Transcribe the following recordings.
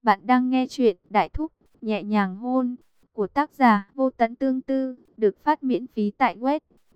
Bạn đang nghe chuyện Đại Thúc, nhẹ nhàng hôn của tác giả Vô Tận Tương Tư, được phát miễn phí tại web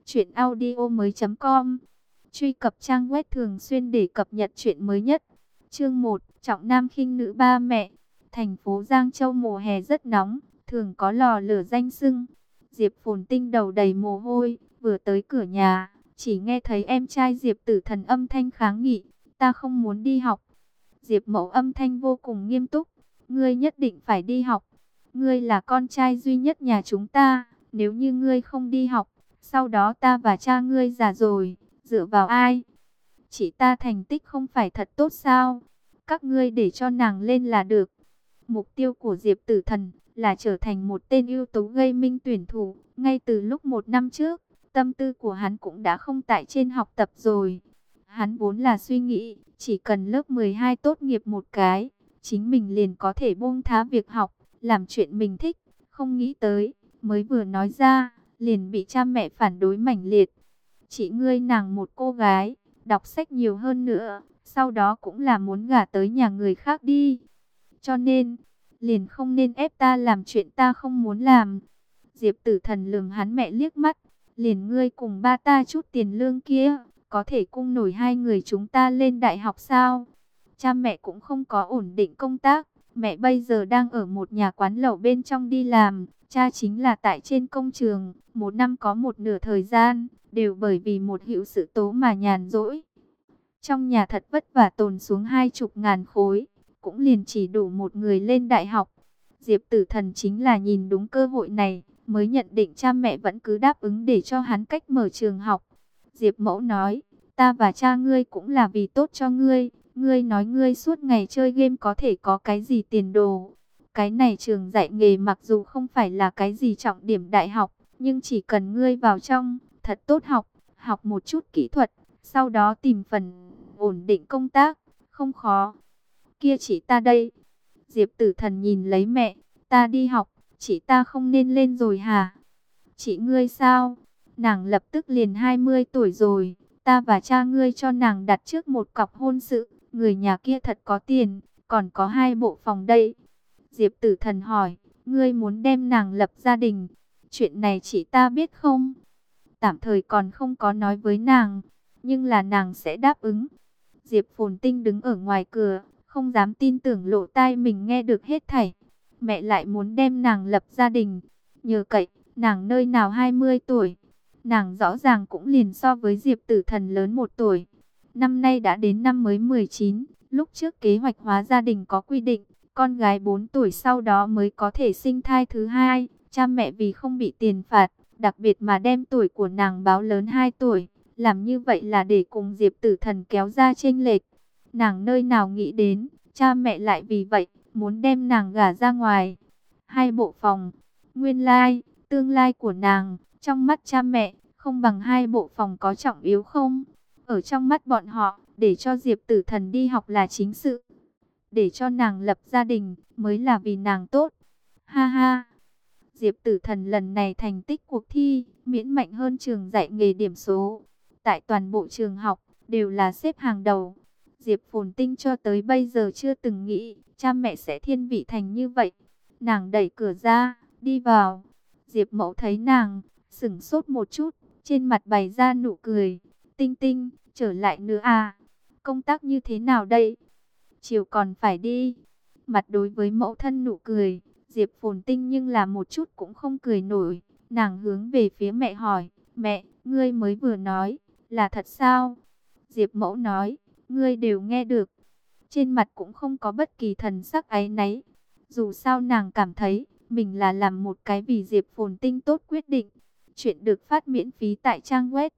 truyệnaudiomoi.com. Truy cập trang web thường xuyên để cập nhật chuyện mới nhất. Chương 1, trọng nam khinh nữ ba mẹ. Thành phố Giang Châu mùa hè rất nóng, thường có lò lửa danh xưng. Diệp Phồn Tinh đầu đầy mồ hôi, vừa tới cửa nhà, chỉ nghe thấy em trai Diệp Tử Thần âm thanh kháng nghị, "Ta không muốn đi học." Diệp Mậu âm thanh vô cùng nghiêm túc, "Ngươi nhất định phải đi học. Ngươi là con trai duy nhất nhà chúng ta. Nếu như ngươi không đi học, sau đó ta và cha ngươi già rồi, dựa vào ai? Chị ta thành tích không phải thật tốt sao? Các ngươi để cho nàng lên là được." Mục tiêu của Diệp Tử Thần là trở thành một tên ưu tú gây minh tuyển thủ. Ngay từ lúc 1 năm trước, tâm tư của hắn cũng đã không tại trên học tập rồi. Hắn vốn là suy nghĩ, chỉ cần lớp 12 tốt nghiệp một cái, chính mình liền có thể buông thá việc học, làm chuyện mình thích. Không nghĩ tới, mới vừa nói ra, liền bị cha mẹ phản đối mãnh liệt. "Chị ngươi nàng một cô gái, đọc sách nhiều hơn nữa, sau đó cũng là muốn gả tới nhà người khác đi. Cho nên, liền không nên ép ta làm chuyện ta không muốn làm." Diệp Tử Thần lườm hắn mẹ liếc mắt, "Liền ngươi cùng ba ta chút tiền lương kia, có thể cung nổi hai người chúng ta lên đại học sao? Cha mẹ cũng không có ổn định công tác, mẹ bây giờ đang ở một nhà quán lẩu bên trong đi làm, cha chính là tại trên công trường, 1 năm có một nửa thời gian, đều bởi vì một hữu sự tố mà nhàn rỗi. Trong nhà thật vất vả tồn xuống 20.000 khối, cũng liền chỉ đủ một người lên đại học." Diệp Tử Thần chính là nhìn đúng cơ hội này, mới nhận định cha mẹ vẫn cứ đáp ứng để cho hắn cách mở trường học. Diệp Mẫu nói, "Ta và cha ngươi cũng là vì tốt cho ngươi. Ngươi nói ngươi suốt ngày chơi game có thể có cái gì tiền đồ. Cái này trường dạy nghề mặc dù không phải là cái gì trọng điểm đại học, nhưng chỉ cần ngươi vào trong, thật tốt học, học một chút kỹ thuật, sau đó tìm phần ổn định công tác, không khó. Kia chỉ ta đây." Diệp Tử Thần nhìn lấy mẹ, "Ta đi học, chị ta không nên lên rồi hả?" "Chị ngươi sao? Nàng lập tức liền 20 tuổi rồi. Ta và cha ngươi cho nàng đặt trước một cọc hôn sự. Người nhà kia thật có tiền, còn có 2 bộ phòng đây." Diệp Tử Thần hỏi, "Ngươi muốn đem nàng lập gia đình? Chuyện này chị ta biết không?" "Tạm thời còn không có nói với nàng, nhưng là nàng sẽ đáp ứng." Diệp Phồn Tinh đứng ở ngoài cửa, không dám tin tưởng lỗ tai mình nghe được hết thảy. Mẹ lại muốn đem nàng lập gia đình. Nhờ cậy, nàng nơi nào 20 tuổi. Nàng rõ ràng cũng liền so với Diệp Tử Thần lớn 1 tuổi. Năm nay đã đến năm mới 19. Lúc trước kế hoạch hóa gia đình có quy định, con gái 4 tuổi sau đó mới có thể sinh thai thứ hai. Cha mẹ vì không bị tiền phạt, đặc biệt mà đem tuổi của nàng báo lớn 2 tuổi. Làm như vậy là để cùng Diệp Tử Thần kéo ra chênh lệch. Nàng nơi nào nghĩ đến, cha mẹ lại vì vậy, muốn đem nàng gả ra ngoài. 2 bộ phòng, nguyên lai, tương lai của nàng, trong mắt cha mẹ, không bằng 2 bộ phòng có trọng yếu không? Ở trong mắt bọn họ, để cho Diệp Tử Thần đi học là chính sự. Để cho nàng lập gia đình, mới là vì nàng tốt. Ha ha! Diệp Tử Thần lần này thành tích cuộc thi, miễn mạnh hơn trường dạy nghề điểm số. Tại toàn bộ trường học, đều là xếp hàng đầu. Diệp Phồn Tinh cho tới bây giờ chưa từng nghĩ, cha mẹ sẽ thiên vị thành như vậy. Nàng đẩy cửa ra, đi vào. Diệp Mẫu thấy nàng, sững sốt một chút, trên mặt bày ra nụ cười. "Tinh Tinh, trở lại nữa à? Công tác như thế nào đây? Chiều còn phải đi." Mặt đối với mẫu thân nụ cười, Diệp Phồn Tinh nhưng là một chút cũng không cười nổi. Nàng hướng về phía mẹ hỏi, "Mẹ, ngươi mới vừa nói, là thật sao?" Diệp Mẫu nói, "Ngươi đều nghe được." Trên mặt cũng không có bất kỳ thần sắc áy náy. Dù sao nàng cảm thấy, mình là làm một cái vì Diệp Phồn Tinh tốt quyết định. Chuyện được phát miễn phí tại trang web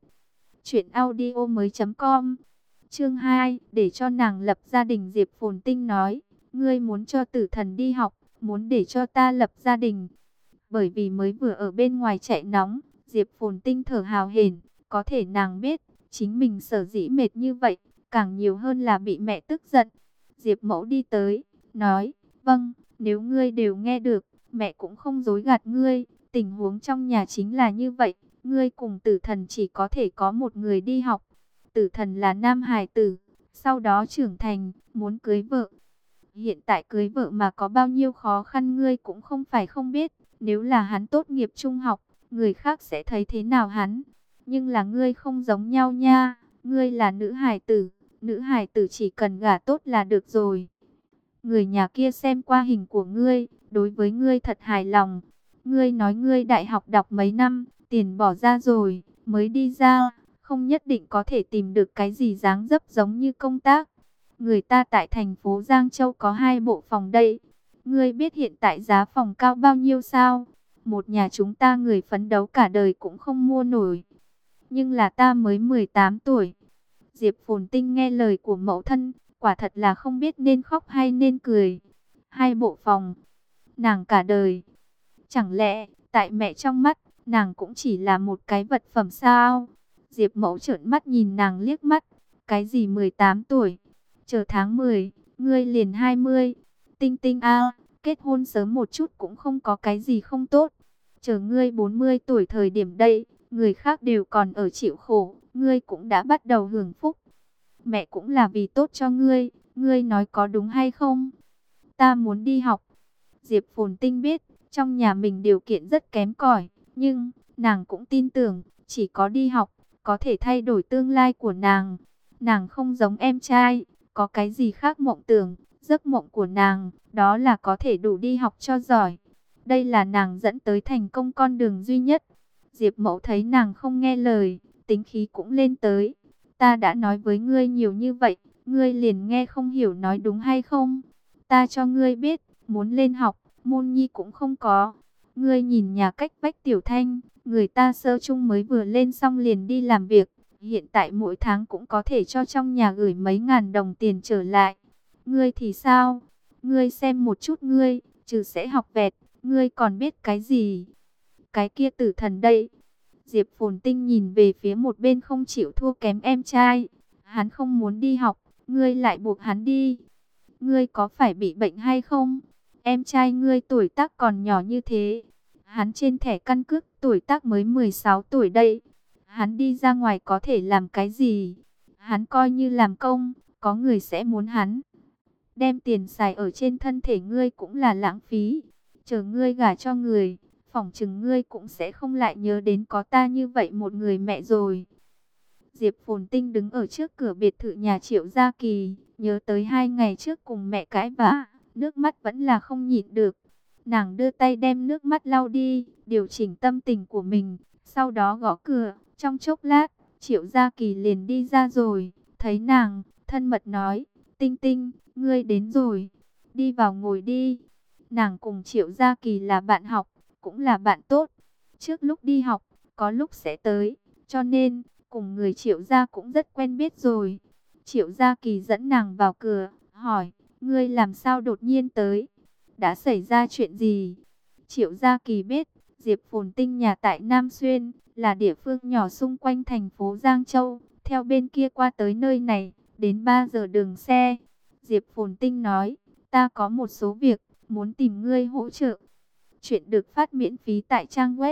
truyệnaudiomoi.com. Chương 2, để cho nàng lập gia đình. Diệp Phồn Tinh nói, "Ngươi muốn cho Tử Thần đi học, muốn để cho ta lập gia đình." Bởi vì mới vừa ở bên ngoài chạy nóng, Diệp Phồn Tinh thở hào hển. Có thể nàng biết, chính mình sở dĩ mệt như vậy, càng nhiều hơn là bị mẹ tức giận. Diệp Mẫu đi tới, nói, "Vâng, nếu ngươi đều nghe được, mẹ cũng không dối gạt ngươi. Tình huống trong nhà chính là như vậy, ngươi cùng Tử Thần chỉ có thể có một người đi học. Tử Thần là nam hài tử, sau đó trưởng thành, muốn cưới vợ. Hiện tại cưới vợ mà có bao nhiêu khó khăn ngươi cũng không phải không biết. Nếu là hắn tốt nghiệp trung học, người khác sẽ thấy thế nào hắn. Nhưng là ngươi không giống nhau nha. Ngươi là nữ hài tử. Nữ hài tử chỉ cần gả tốt là được rồi. Người nhà kia xem qua hình của ngươi, đối với ngươi thật hài lòng. Ngươi nói ngươi đại học đọc mấy năm, tiền bỏ ra rồi, mới đi ra, không nhất định có thể tìm được cái gì dáng dấp giống như công tác. Người ta tại thành phố Giang Châu có 2 bộ phòng đây. Ngươi biết hiện tại giá phòng cao bao nhiêu sao? Một nhà chúng ta người phấn đấu cả đời cũng không mua nổi. Nhưng là ta mới 18 tuổi. Diệp Phồn Tinh nghe lời của mẫu thân, quả thật là không biết nên khóc hay nên cười. 2 bộ phòng, nàng cả đời. Chẳng lẽ, tại mẹ trong mắt, nàng cũng chỉ là một cái vật phẩm sao? Diệp Mẫu trợn mắt nhìn nàng liếc mắt. Cái gì 18 tuổi? Chờ tháng 10, ngươi liền 20. Tinh Tinh a, kết hôn sớm một chút cũng không có cái gì không tốt. Chờ ngươi 40 tuổi thời điểm đây, người khác đều còn ở chịu khổ, ngươi cũng đã bắt đầu hưởng phúc. Mẹ cũng là vì tốt cho ngươi nói có đúng hay không? Ta muốn đi học. Diệp Phồn Tinh biết, trong nhà mình điều kiện rất kém cỏi, nhưng nàng cũng tin tưởng, chỉ có đi học, có thể thay đổi tương lai của nàng. Nàng không giống em trai, có cái gì khác mộng tưởng, giấc mộng của nàng, đó là có thể đủ đi học cho giỏi. Đây là nàng dẫn tới thành công con đường duy nhất. Diệp Mẫu thấy nàng không nghe lời, tính khí cũng lên tới. Ta đã nói với ngươi nhiều như vậy, ngươi liền nghe không hiểu nói đúng hay không? Ta cho ngươi biết, muốn lên học, môn nhi cũng không có. Ngươi nhìn nhà cách vách Tiểu Thanh, người ta sơ chung mới vừa lên xong liền đi làm việc. Hiện tại mỗi tháng cũng có thể cho trong nhà gửi mấy ngàn đồng tiền trở lại. Ngươi thì sao? Ngươi xem một chút ngươi, trừ sẽ học vẹt, ngươi còn biết cái gì? Cái kia tử thần đây. Diệp Phồn Tinh nhìn về phía một bên không chịu thua kém em trai. Hắn không muốn đi học, ngươi lại buộc hắn đi. Ngươi có phải bị bệnh hay không? Em trai ngươi tuổi tác còn nhỏ như thế. Hắn trên thẻ căn cước tuổi tác mới 16 tuổi đây. Hắn đi ra ngoài có thể làm cái gì? Hắn coi như làm công, có người sẽ muốn hắn. Đem tiền xài ở trên thân thể ngươi cũng là lãng phí. Chờ ngươi gả cho người, phỏng chừng ngươi cũng sẽ không lại nhớ đến có ta như vậy một người mẹ rồi. Diệp Phồn Tinh đứng ở trước cửa biệt thự nhà Triệu Gia Kỳ, nhớ tới 2 ngày trước cùng mẹ cãi vã, nước mắt vẫn là không nhịn được. Nàng đưa tay đem nước mắt lau đi, điều chỉnh tâm tình của mình, sau đó gõ cửa. Trong chốc lát, Triệu Gia Kỳ liền đi ra rồi, thấy nàng, thân mật nói, Tinh Tinh, ngươi đến rồi, đi vào ngồi đi. Nàng cùng Triệu Gia Kỳ là bạn học, cũng là bạn tốt. Trước lúc đi học, có lúc sẽ tới, cho nên cùng người Triệu Gia cũng rất quen biết rồi. Triệu Gia Kỳ dẫn nàng vào cửa, hỏi, ngươi làm sao đột nhiên tới? Đã xảy ra chuyện gì? Triệu Gia Kỳ biết, Diệp Phồn Tinh nhà tại Nam Xuyên, là địa phương nhỏ xung quanh thành phố Giang Châu. Theo bên kia qua tới nơi này, đến 3 giờ đường xe. Diệp Phồn Tinh nói, ta có một số việc, muốn tìm ngươi hỗ trợ. Chuyện được phát miễn phí tại trang web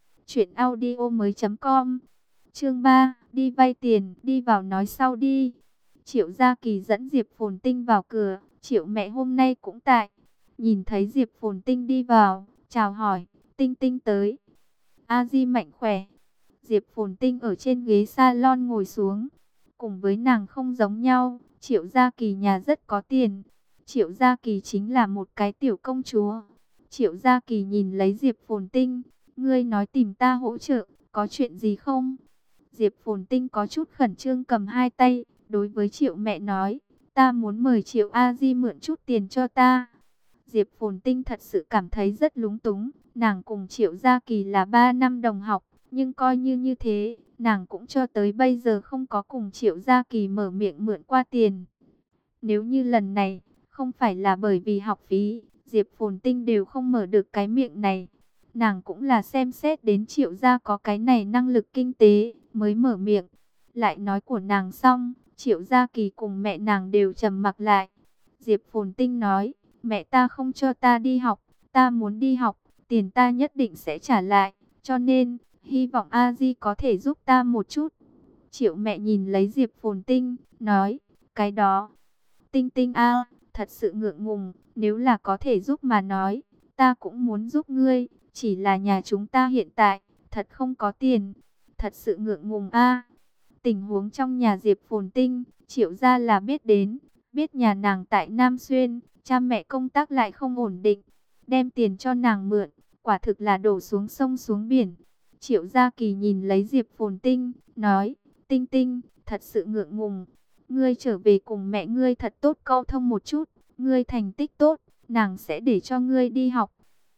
truyệnaudiomoi.com. Chương 3, đi vay tiền, đi vào nói sau đi. Triệu Gia Kỳ dẫn Diệp Phồn Tinh vào cửa, Triệu mẹ hôm nay cũng tại. Nhìn thấy Diệp Phồn Tinh đi vào, chào hỏi, Tinh Tinh tới. A Di mạnh khỏe. Diệp Phồn Tinh ở trên ghế salon ngồi xuống. Cùng với nàng không giống nhau, Triệu Gia Kỳ nhà rất có tiền. Triệu Gia Kỳ chính là một cái tiểu công chúa. Triệu Gia Kỳ nhìn lấy Diệp Phồn Tinh, ngươi nói tìm ta hỗ trợ, có chuyện gì không? Diệp Phồn Tinh có chút khẩn trương cầm hai tay, đối với Triệu mẹ nói, ta muốn mời Triệu A Di mượn chút tiền cho ta. Diệp Phồn Tinh thật sự cảm thấy rất lúng túng, nàng cùng Triệu Gia Kỳ là 3 năm đồng học, nhưng coi như thế, nàng cũng cho tới bây giờ không có cùng Triệu Gia Kỳ mở miệng mượn qua tiền. Nếu như lần này, không phải là bởi vì học phí, Diệp Phồn Tinh đều không mở được cái miệng này. Nàng cũng là xem xét đến Triệu gia có cái này năng lực kinh tế, mới mở miệng. Lại nói của nàng xong, Triệu Gia Kỳ cùng mẹ nàng đều trầm mặc lại. Diệp Phồn Tinh nói, mẹ ta không cho ta đi học, ta muốn đi học, tiền ta nhất định sẽ trả lại. Cho nên, hy vọng A Di có thể giúp ta một chút. Triệu mẹ nhìn lấy Diệp Phồn Tinh, nói, cái đó, Tinh Tinh a, thật sự ngượng ngùng, nếu là có thể giúp mà nói, ta cũng muốn giúp ngươi, chỉ là nhà chúng ta hiện tại, thật không có tiền, thật sự ngượng ngùng a. Tình huống trong nhà Diệp Phồn Tinh, Triệu gia là biết đến, biết nhà nàng tại Nam Xuyên, cha mẹ công tác lại không ổn định, đem tiền cho nàng mượn, quả thực là đổ xuống sông xuống biển. Triệu Gia Kỳ nhìn lấy Diệp Phồn Tinh, nói, Tinh Tinh, thật sự ngượng ngùng, ngươi trở về cùng mẹ ngươi thật tốt câu thông một chút, ngươi thành tích tốt, nàng sẽ để cho ngươi đi học.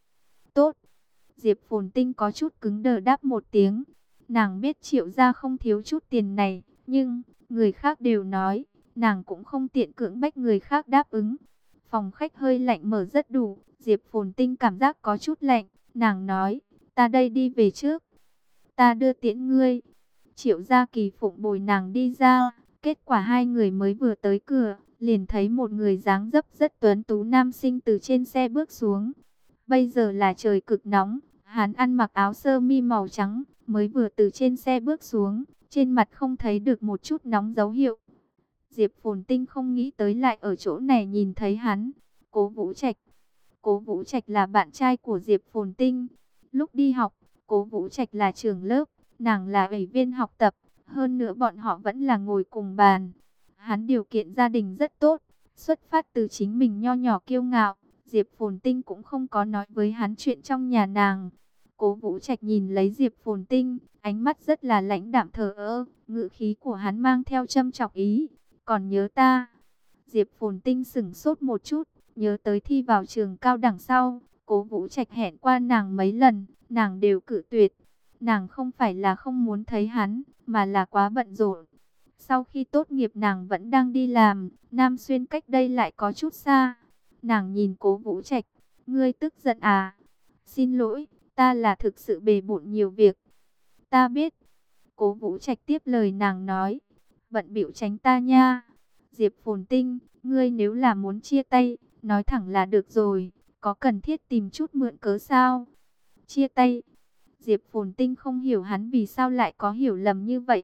Tốt. Diệp Phồn Tinh có chút cứng đờ đáp một tiếng. Nàng biết Triệu gia không thiếu chút tiền này, nhưng người khác đều nói, nàng cũng không tiện cưỡng bách người khác đáp ứng. Phòng khách hơi lạnh mở rất đủ, Diệp Phồn Tinh cảm giác có chút lạnh, nàng nói, ta đây đi về trước, ta đưa tiễn ngươi. Triệu Gia Kỳ phụng bồi nàng đi ra, kết quả hai người mới vừa tới cửa, liền thấy một người dáng dấp rất tuấn tú nam sinh từ trên xe bước xuống. Bây giờ là trời cực nóng, hắn ăn mặc áo sơ mi màu trắng, mới vừa từ trên xe bước xuống, trên mặt không thấy được một chút nóng dấu hiệu. Diệp Phồn Tinh không nghĩ tới lại ở chỗ này nhìn thấy hắn. Cố Vũ Trạch. Cố Vũ Trạch là bạn trai của Diệp Phồn Tinh. Lúc đi học, Cố Vũ Trạch là trưởng lớp, nàng là ủy viên học tập, hơn nữa bọn họ vẫn là ngồi cùng bàn. Hắn điều kiện gia đình rất tốt, xuất phát từ chính mình nho nhỏ kiêu ngạo, Diệp Phồn Tinh cũng không có nói với hắn chuyện trong nhà nàng. Cố Vũ Trạch nhìn lấy Diệp Phồn Tinh, ánh mắt rất là lãnh đạm thờ ơ, ngữ khí của hắn mang theo châm chọc ý. Còn nhớ ta? Diệp Phồn Tinh sững sốt một chút, nhớ tới thi vào trường cao đẳng sau, Cố Vũ Trạch hẹn qua nàng mấy lần, nàng đều cự tuyệt. Nàng không phải là không muốn thấy hắn, mà là quá bận rộn. Sau khi tốt nghiệp nàng vẫn đang đi làm, Nam Xuyên cách đây lại có chút xa. Nàng nhìn Cố Vũ Trạch, ngươi tức giận à? Xin lỗi, ta là thực sự bề bộn nhiều việc. Ta biết. Cố Vũ Trạch tiếp lời nàng nói, bận bịu tránh ta nha. Diệp Phồn Tinh, ngươi nếu là muốn chia tay, nói thẳng là được rồi, có cần thiết tìm chút mượn cớ sao? Chia tay? Diệp Phồn Tinh không hiểu hắn vì sao lại có hiểu lầm như vậy.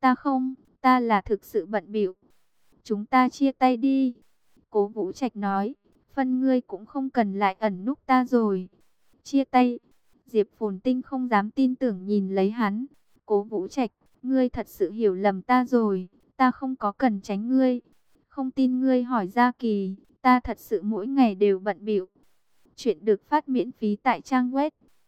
Ta là thực sự bận bịu. Chúng ta chia tay đi. Cố Vũ Trạch nói, phân ngươi cũng không cần lại ẩn núp ta rồi. Chia tay? Diệp Phồn Tinh không dám tin tưởng nhìn lấy hắn. Cố Vũ Trạch, ngươi thật sự hiểu lầm ta rồi, ta không có cần tránh ngươi. Không tin ngươi hỏi Gia Kỳ, ta thật sự mỗi ngày đều bận bịu. Chuyện được phát miễn phí tại trang web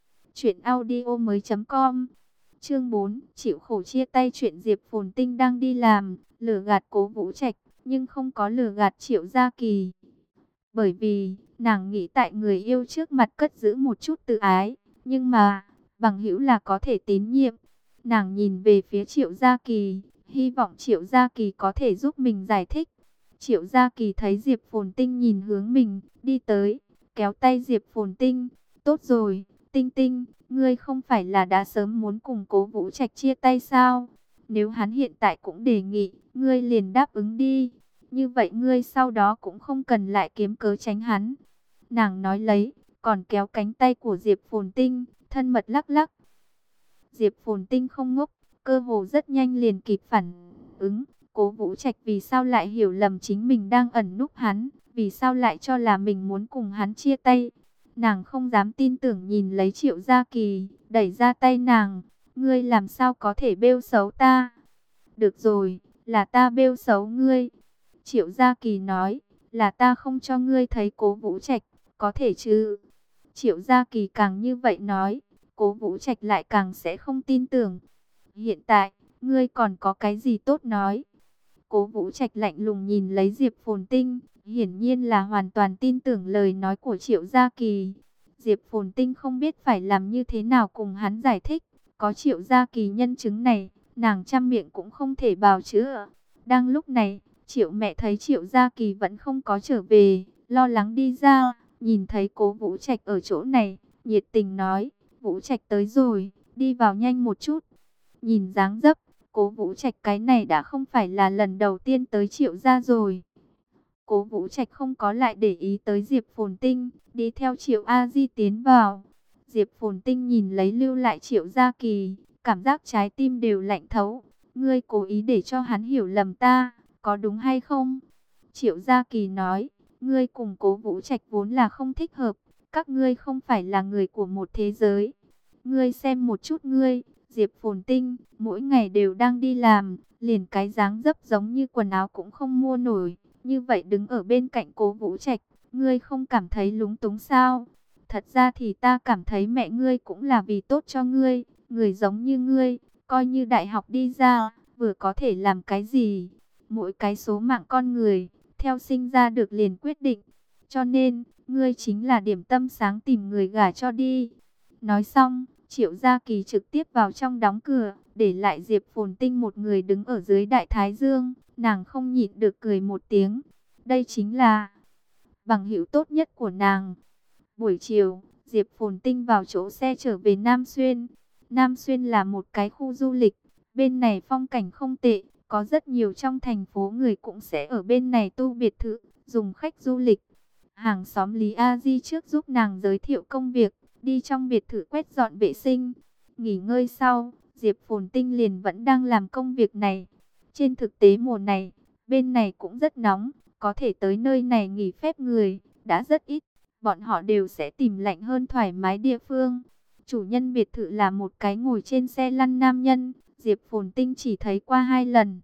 truyệnaudiomoi.com. Chương 4, chịu khổ chia tay. Chuyện Diệp Phồn Tinh đang đi làm, lừa gạt Cố Vũ Trạch, nhưng không có lừa gạt Triệu Gia Kỳ. Bởi vì, nàng nghĩ tại người yêu trước mặt cất giữ một chút tự ái, nhưng mà, bằng hữu là có thể tín nhiệm. Nàng nhìn về phía Triệu Gia Kỳ, hy vọng Triệu Gia Kỳ có thể giúp mình giải thích. Triệu Gia Kỳ thấy Diệp Phồn Tinh nhìn hướng mình, đi tới, kéo tay Diệp Phồn Tinh. Tốt rồi, Tinh Tinh, ngươi không phải là đã sớm muốn cùng Cố Vũ Trạch chia tay sao? Nếu hắn hiện tại cũng đề nghị, ngươi liền đáp ứng đi. Như vậy ngươi sau đó cũng không cần lại kiếm cớ tránh hắn. Nàng nói lấy, còn kéo cánh tay của Diệp Phồn Tinh, thân mật lắc lắc. Diệp Phồn Tinh không ngốc, cơ hồ rất nhanh liền kịp phản ứng. Cố Vũ Trạch vì sao lại hiểu lầm chính mình đang ẩn núp hắn, vì sao lại cho là mình muốn cùng hắn chia tay. Nàng không dám tin tưởng nhìn lấy Triệu Gia Kỳ, đẩy ra tay nàng. Ngươi làm sao có thể bêu xấu ta? Được rồi, là ta bêu xấu ngươi. Triệu Gia Kỳ nói, là ta không cho ngươi thấy Cố Vũ Trạch, có thể chứ? Triệu Gia Kỳ càng như vậy nói, Cố Vũ Trạch lại càng sẽ không tin tưởng. Hiện tại, ngươi còn có cái gì tốt nói? Cố Vũ Trạch lạnh lùng nhìn lấy Diệp Phồn Tinh, hiển nhiên là hoàn toàn tin tưởng lời nói của Triệu Gia Kỳ. Diệp Phồn Tinh không biết phải làm như thế nào cùng hắn giải thích, có Triệu Gia Kỳ nhân chứng này, nàng trăm miệng cũng không thể bào chữa. Đang lúc này, Triệu mẹ thấy Triệu Gia Kỳ vẫn không có trở về, lo lắng đi ra, nhìn thấy Cố Vũ Trạch ở chỗ này, nhiệt tình nói, Vũ Trạch tới rồi, đi vào nhanh một chút. Nhìn dáng dấp, Cố Vũ Trạch cái này đã không phải là lần đầu tiên tới Triệu gia rồi. Cố Vũ Trạch không có lại để ý tới Diệp Phồn Tinh, đi theo Triệu A Di tiến vào. Diệp Phồn Tinh nhìn lấy lưu lại Triệu Gia Kỳ, cảm giác trái tim đều lạnh thấu. Ngươi cố ý để cho hắn hiểu lầm ta, có đúng hay không? Triệu Gia Kỳ nói, Ngươi cùng Cố Vũ Trạch vốn là không thích hợp, các ngươi không phải là người của một thế giới. Ngươi xem một chút ngươi, Diệp Phồn Tinh, mỗi ngày đều đang đi làm, liền cái dáng dấp giống như quần áo cũng không mua nổi. Như vậy đứng ở bên cạnh Cố Vũ Trạch, ngươi không cảm thấy lúng túng sao? Thật ra thì ta cảm thấy mẹ ngươi cũng là vì tốt cho ngươi, người giống như ngươi, coi như đại học đi ra, vừa có thể làm cái gì? Mỗi cái số mạng con người, theo sinh ra được liền quyết định. Cho nên, ngươi chính là điểm tâm sáng tìm người gả cho đi. Nói xong, Triệu Gia Kỳ trực tiếp vào trong đóng cửa, để lại Diệp Phồn Tinh một người đứng ở dưới đại thái dương. Nàng không nhịn được cười một tiếng. Đây chính là bằng hữu tốt nhất của nàng. Buổi chiều, Diệp Phồn Tinh vào chỗ xe trở về Nam Xuyên. Nam Xuyên là một cái khu du lịch. Bên này phong cảnh không tệ. Có rất nhiều trong thành phố người cũng sẽ ở bên này tu biệt thự, dùng khách du lịch. Hàng xóm Lý A Di trước giúp nàng giới thiệu công việc, đi trong biệt thự quét dọn vệ sinh. Nghỉ ngơi sau, Diệp Phồn Tinh liền vẫn đang làm công việc này. Trên thực tế mùa này, bên này cũng rất nóng, có thể tới nơi này nghỉ phép người, đã rất ít. Bọn họ đều sẽ tìm lạnh hơn thoải mái địa phương. Chủ nhân biệt thự là một cái ngồi trên xe lăn nam nhân, Diệp Phồn Tinh chỉ thấy qua 2 lần.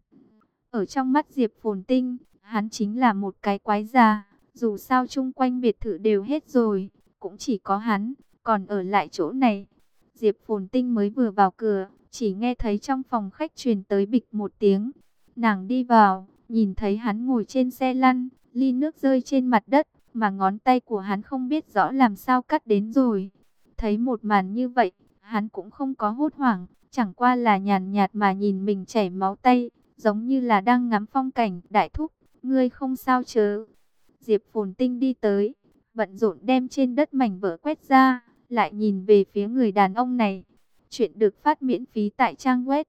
Ở trong mắt Diệp Phồn Tinh, hắn chính là một cái quái già. Dù sao chung quanh biệt thự đều hết rồi, cũng chỉ có hắn, còn ở lại chỗ này. Diệp Phồn Tinh mới vừa vào cửa, chỉ nghe thấy trong phòng khách truyền tới bịch một tiếng. Nàng đi vào, nhìn thấy hắn ngồi trên xe lăn, ly nước rơi trên mặt đất, mà ngón tay của hắn không biết rõ làm sao cắt đến rồi. Thấy một màn như vậy, hắn cũng không có hốt hoảng, chẳng qua là nhàn nhạt mà nhìn mình chảy máu tay, giống như là đang ngắm phong cảnh. Đại thúc, ngươi không sao chớ? Diệp Phồn Tinh đi tới, bận rộn đem trên đất mảnh vỡ quét ra, lại nhìn về phía người đàn ông này. Chuyện được phát miễn phí tại trang web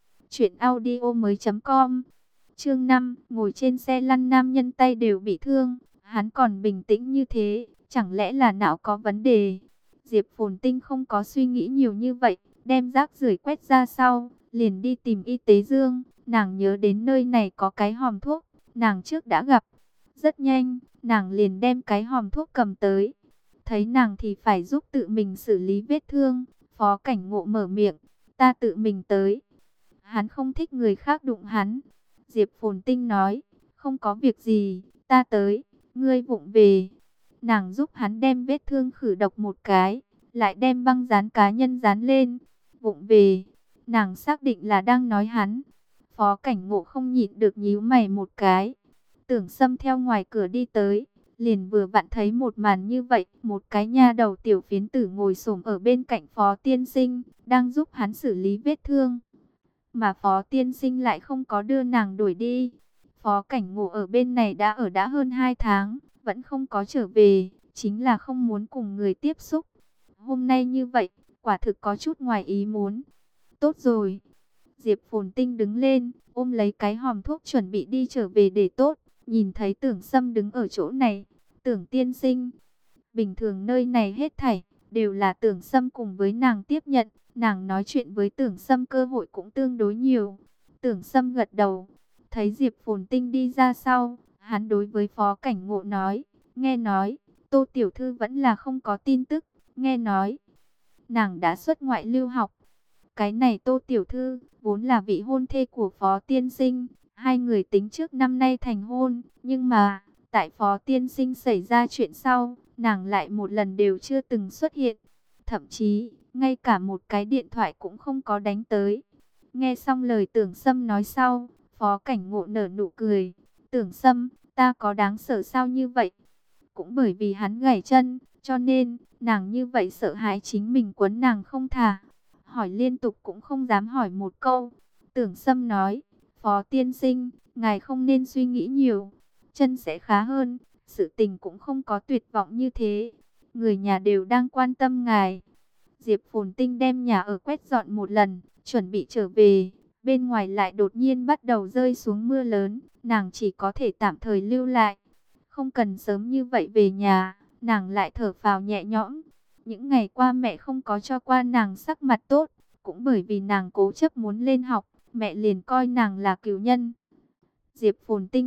truyệnaudiomoi.com. Chương 5, ngồi trên xe lăn nam nhân tay đều bị thương, hắn còn bình tĩnh như thế, chẳng lẽ là não có vấn đề? Diệp Phồn Tinh không có suy nghĩ nhiều như vậy, đem rác rưởi quét ra sau, liền đi tìm y tế Dương. Nàng nhớ đến nơi này có cái hòm thuốc, nàng trước đã gặp. Rất nhanh, nàng liền đem cái hòm thuốc cầm tới. Thấy nàng thì phải giúp tự mình xử lý vết thương. Phó Cảnh Ngộ mở miệng, ta tự mình tới. Hắn không thích người khác đụng hắn. Diệp Phồn Tinh nói, không có việc gì, ta tới, ngươi vụng về. Nàng giúp hắn đem vết thương khử độc một cái, lại đem băng dán cá nhân dán lên. Vụng về, nàng xác định là đang nói hắn. Phó Cảnh Ngộ không nhịn được nhíu mày một cái. Tưởng Sâm theo ngoài cửa đi tới, liền vừa vặn thấy một màn như vậy, một cái nha đầu tiểu phiến tử ngồi xổm ở bên cạnh Phó Tiên Sinh, đang giúp hắn xử lý vết thương. Mà Phó Tiên Sinh lại không có đưa nàng đuổi đi. Phó Cảnh Ngộ ở bên này đã hơn 2 tháng, vẫn không có trở về, chính là không muốn cùng người tiếp xúc. Hôm nay như vậy, quả thực có chút ngoài ý muốn. Tốt rồi. Diệp Phồn Tinh đứng lên, ôm lấy cái hòm thuốc chuẩn bị đi trở về để tốt. Nhìn thấy Tưởng Sâm đứng ở chỗ này, Tưởng tiên sinh. Bình thường nơi này hết thảy đều là Tưởng Sâm cùng với nàng tiếp nhận. Nàng nói chuyện với Tưởng Sâm cơ hội cũng tương đối nhiều. Tưởng Sâm gật đầu. Thấy Diệp Phồn Tinh đi ra sau, hắn đối với Phó Cảnh Ngộ nói, nghe nói Tô Tiểu Thư vẫn là không có tin tức. Nghe nói nàng đã xuất ngoại lưu học. Cái này Tô Tiểu Thư vốn là vị hôn thê của Phó Tiên Sinh. Hai người tính trước năm nay thành hôn. Nhưng mà tại Phó Tiên Sinh xảy ra chuyện sau, nàng lại một lần đều chưa từng xuất hiện. Thậm chí ngay cả một cái điện thoại cũng không có đánh tới. Nghe xong lời Tưởng Sâm nói sau, Phó Cảnh Ngộ nở nụ cười. Tưởng Sâm, ta có đáng sợ sao như vậy? Cũng bởi vì hắn gãy chân, cho nên nàng như vậy sợ hãi chính mình quấn nàng không thả. Hỏi liên tục cũng không dám hỏi một câu. Tưởng Sâm nói, Phó Tiên Sinh, ngài không nên suy nghĩ nhiều. Chân sẽ khá hơn, sự tình cũng không có tuyệt vọng như thế. Người nhà đều đang quan tâm ngài. Diệp Phồn Tinh đem nhà ở quét dọn một lần, chuẩn bị trở về. Bên ngoài lại đột nhiên bắt đầu rơi xuống mưa lớn, nàng chỉ có thể tạm thời lưu lại. Không cần sớm như vậy về nhà, nàng lại thở phào nhẹ nhõm. Những ngày qua mẹ không có cho qua nàng sắc mặt tốt, cũng bởi vì nàng cố chấp muốn lên học, mẹ liền coi nàng là cừu nhân. Diệp Phồn Tinh biết,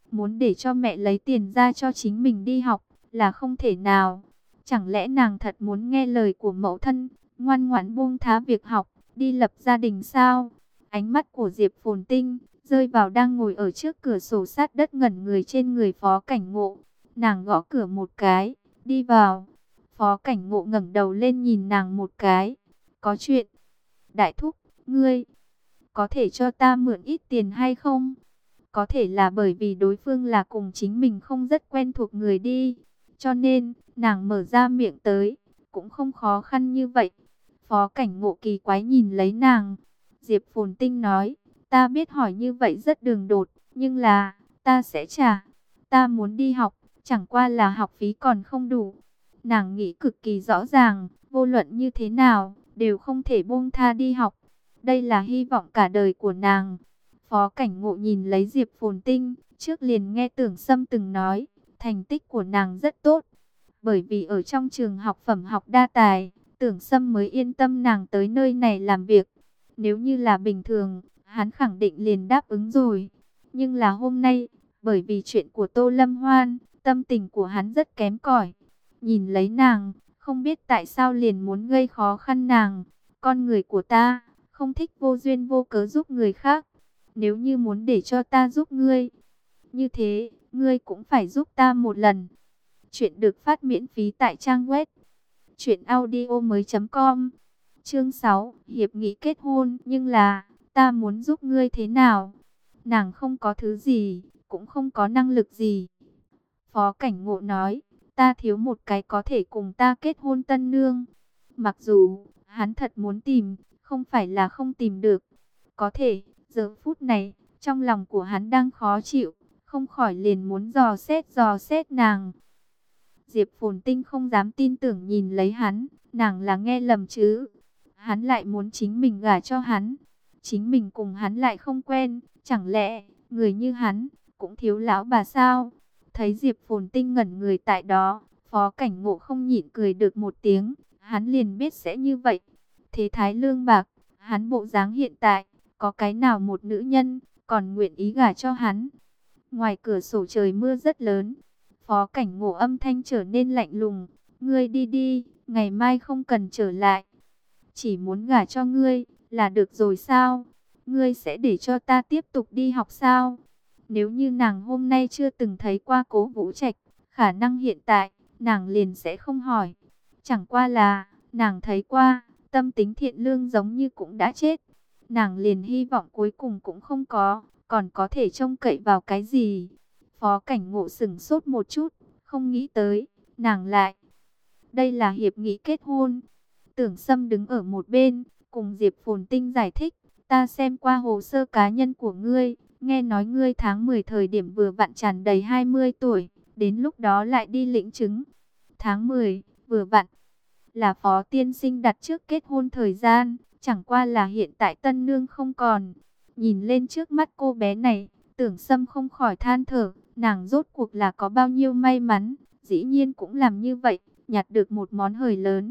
muốn để cho mẹ lấy tiền ra cho chính mình đi học là không thể nào. Chẳng lẽ nàng thật muốn nghe lời của mẫu thân, ngoan ngoãn buông thá việc học, đi lập gia đình sao? Ánh mắt của Diệp Phồn Tinh rơi vào đang ngồi ở trước cửa sổ sát đất ngẩn người trên người Phó Cảnh Ngộ. Nàng gõ cửa một cái, đi vào. Phó Cảnh Ngộ ngẩng đầu lên nhìn nàng một cái. Có chuyện. Đại thúc, ngươi có thể cho ta mượn ít tiền hay không? Có thể là bởi vì đối phương là cùng chính mình không rất quen thuộc người đi. Cho nên, nàng mở ra miệng tới, cũng không khó khăn như vậy. Phó Cảnh Ngộ kỳ quái nhìn lấy nàng. Diệp Phồn Tinh nói, ta biết hỏi như vậy rất đường đột, nhưng là, ta sẽ trả. Ta muốn đi học, chẳng qua là học phí còn không đủ. Nàng nghĩ cực kỳ rõ ràng, vô luận như thế nào, đều không thể buông tha đi học. Đây là hy vọng cả đời của nàng. Phó Cảnh Ngộ nhìn lấy Diệp Phồn Tinh, trước liền nghe Tưởng Sâm từng nói, thành tích của nàng rất tốt. Bởi vì ở trong trường học phẩm học đa tài, Tưởng Sâm mới yên tâm nàng tới nơi này làm việc. Nếu như là bình thường, hắn khẳng định liền đáp ứng rồi. Nhưng là hôm nay, bởi vì chuyện của Tô Lâm Hoan, tâm tình của hắn rất kém cỏi. Nhìn lấy nàng, không biết tại sao liền muốn gây khó khăn nàng. Con người của ta, không thích vô duyên vô cớ giúp người khác. Nếu như muốn để cho ta giúp ngươi, như thế, ngươi cũng phải giúp ta một lần. Chuyện được phát miễn phí tại trang web truyệnaudiomoi.com. Chương 6, hiệp nghị kết hôn, nhưng là, ta muốn giúp ngươi thế nào? Nàng không có thứ gì, cũng không có năng lực gì. Phó Cảnh Ngộ nói, ta thiếu một cái có thể cùng ta kết hôn tân nương. Mặc dù, hắn thật muốn tìm, không phải là không tìm được. Có thể, giờ phút này, trong lòng của hắn đang khó chịu, không khỏi liền muốn dò xét nàng. Diệp Phồn Tinh không dám tin tưởng nhìn lấy hắn, nàng là nghe lầm chứ. Hắn lại muốn chính mình gả cho hắn. Chính mình cùng hắn lại không quen, chẳng lẽ, người như hắn, cũng thiếu lão bà sao? Thấy Diệp Phồn Tinh ngẩn người tại đó, Phó Cảnh Ngộ không nhịn cười được một tiếng, hắn liền biết sẽ như vậy. Thế thái lương bạc, hắn bộ dáng hiện tại, có cái nào một nữ nhân, còn nguyện ý gả cho hắn? Ngoài cửa sổ trời mưa rất lớn, Phó Cảnh Ngộ âm thanh trở nên lạnh lùng. Ngươi đi đi, ngày mai không cần trở lại. Chỉ muốn gả cho ngươi, là được rồi sao? Ngươi sẽ để cho ta tiếp tục đi học sao? Nếu như nàng hôm nay chưa từng thấy qua Cố Vũ Trạch, khả năng hiện tại, nàng liền sẽ không hỏi. Chẳng qua là, nàng thấy qua, tâm tính thiện lương giống như cũng đã chết. Nàng liền hy vọng cuối cùng cũng không có, còn có thể trông cậy vào cái gì? Phó Cảnh Ngộ sững sốt một chút, không nghĩ tới, nàng lại. Đây là hiệp nghị kết hôn. Tưởng Sâm đứng ở một bên, cùng Diệp Phồn Tinh giải thích, ta xem qua hồ sơ cá nhân của ngươi, nghe nói ngươi tháng 10 thời điểm vừa vặn tròn đầy 20 tuổi, đến lúc đó lại đi lĩnh chứng. Tháng 10, vừa vặn, là Phó tiên sinh đặt trước kết hôn thời gian, chẳng qua là hiện tại tân nương không còn. Nhìn lên trước mắt cô bé này, Tưởng Sâm không khỏi than thở, nàng rốt cuộc là có bao nhiêu may mắn, dĩ nhiên cũng làm như vậy, nhặt được một món hời lớn.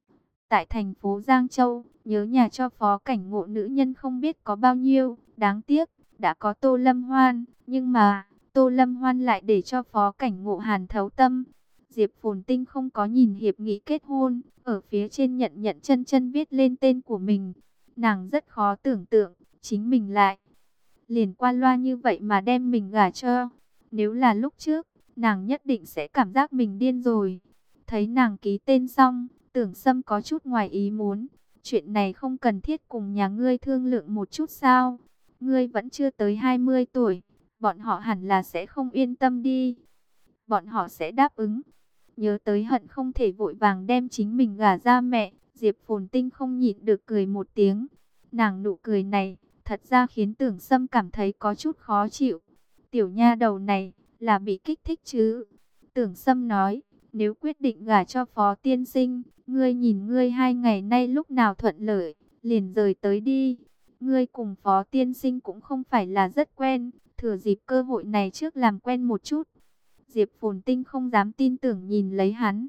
Tại thành phố Giang Châu, nhớ nhà cho Phó Cảnh Ngộ nữ nhân không biết có bao nhiêu, đáng tiếc, đã có Tô Lâm Hoan, nhưng mà, Tô Lâm Hoan lại để cho Phó Cảnh Ngộ hàn thấu tâm. Diệp Phồn Tinh không có nhìn hiệp nghị kết hôn, ở phía trên nhận chân chân viết lên tên của mình. Nàng rất khó tưởng tượng, chính mình lại liền qua loa như vậy mà đem mình gả cho. Nếu là lúc trước, nàng nhất định sẽ cảm giác mình điên rồi. Thấy nàng ký tên xong, Tưởng Sâm có chút ngoài ý muốn. Chuyện này không cần thiết cùng nhà ngươi thương lượng một chút sao? Ngươi vẫn chưa tới 20 tuổi, bọn họ hẳn là sẽ không yên tâm đi. Bọn họ sẽ đáp ứng. Nhớ tới hận không thể vội vàng đem chính mình gả ra mẹ, Diệp Phồn Tinh không nhịn được cười một tiếng. Nàng nụ cười này, thật ra khiến Tưởng Sâm cảm thấy có chút khó chịu. Tiểu nha đầu này, là bị kích thích chứ? Tưởng Sâm nói, nếu quyết định gả cho Phó tiên sinh, ngươi nhìn ngươi 2 ngày nay lúc nào thuận lợi, liền rời tới đi. Ngươi cùng Phó tiên sinh cũng không phải là rất quen, thừa dịp cơ hội này trước làm quen một chút. Diệp Phồn Tinh không dám tin tưởng nhìn lấy hắn,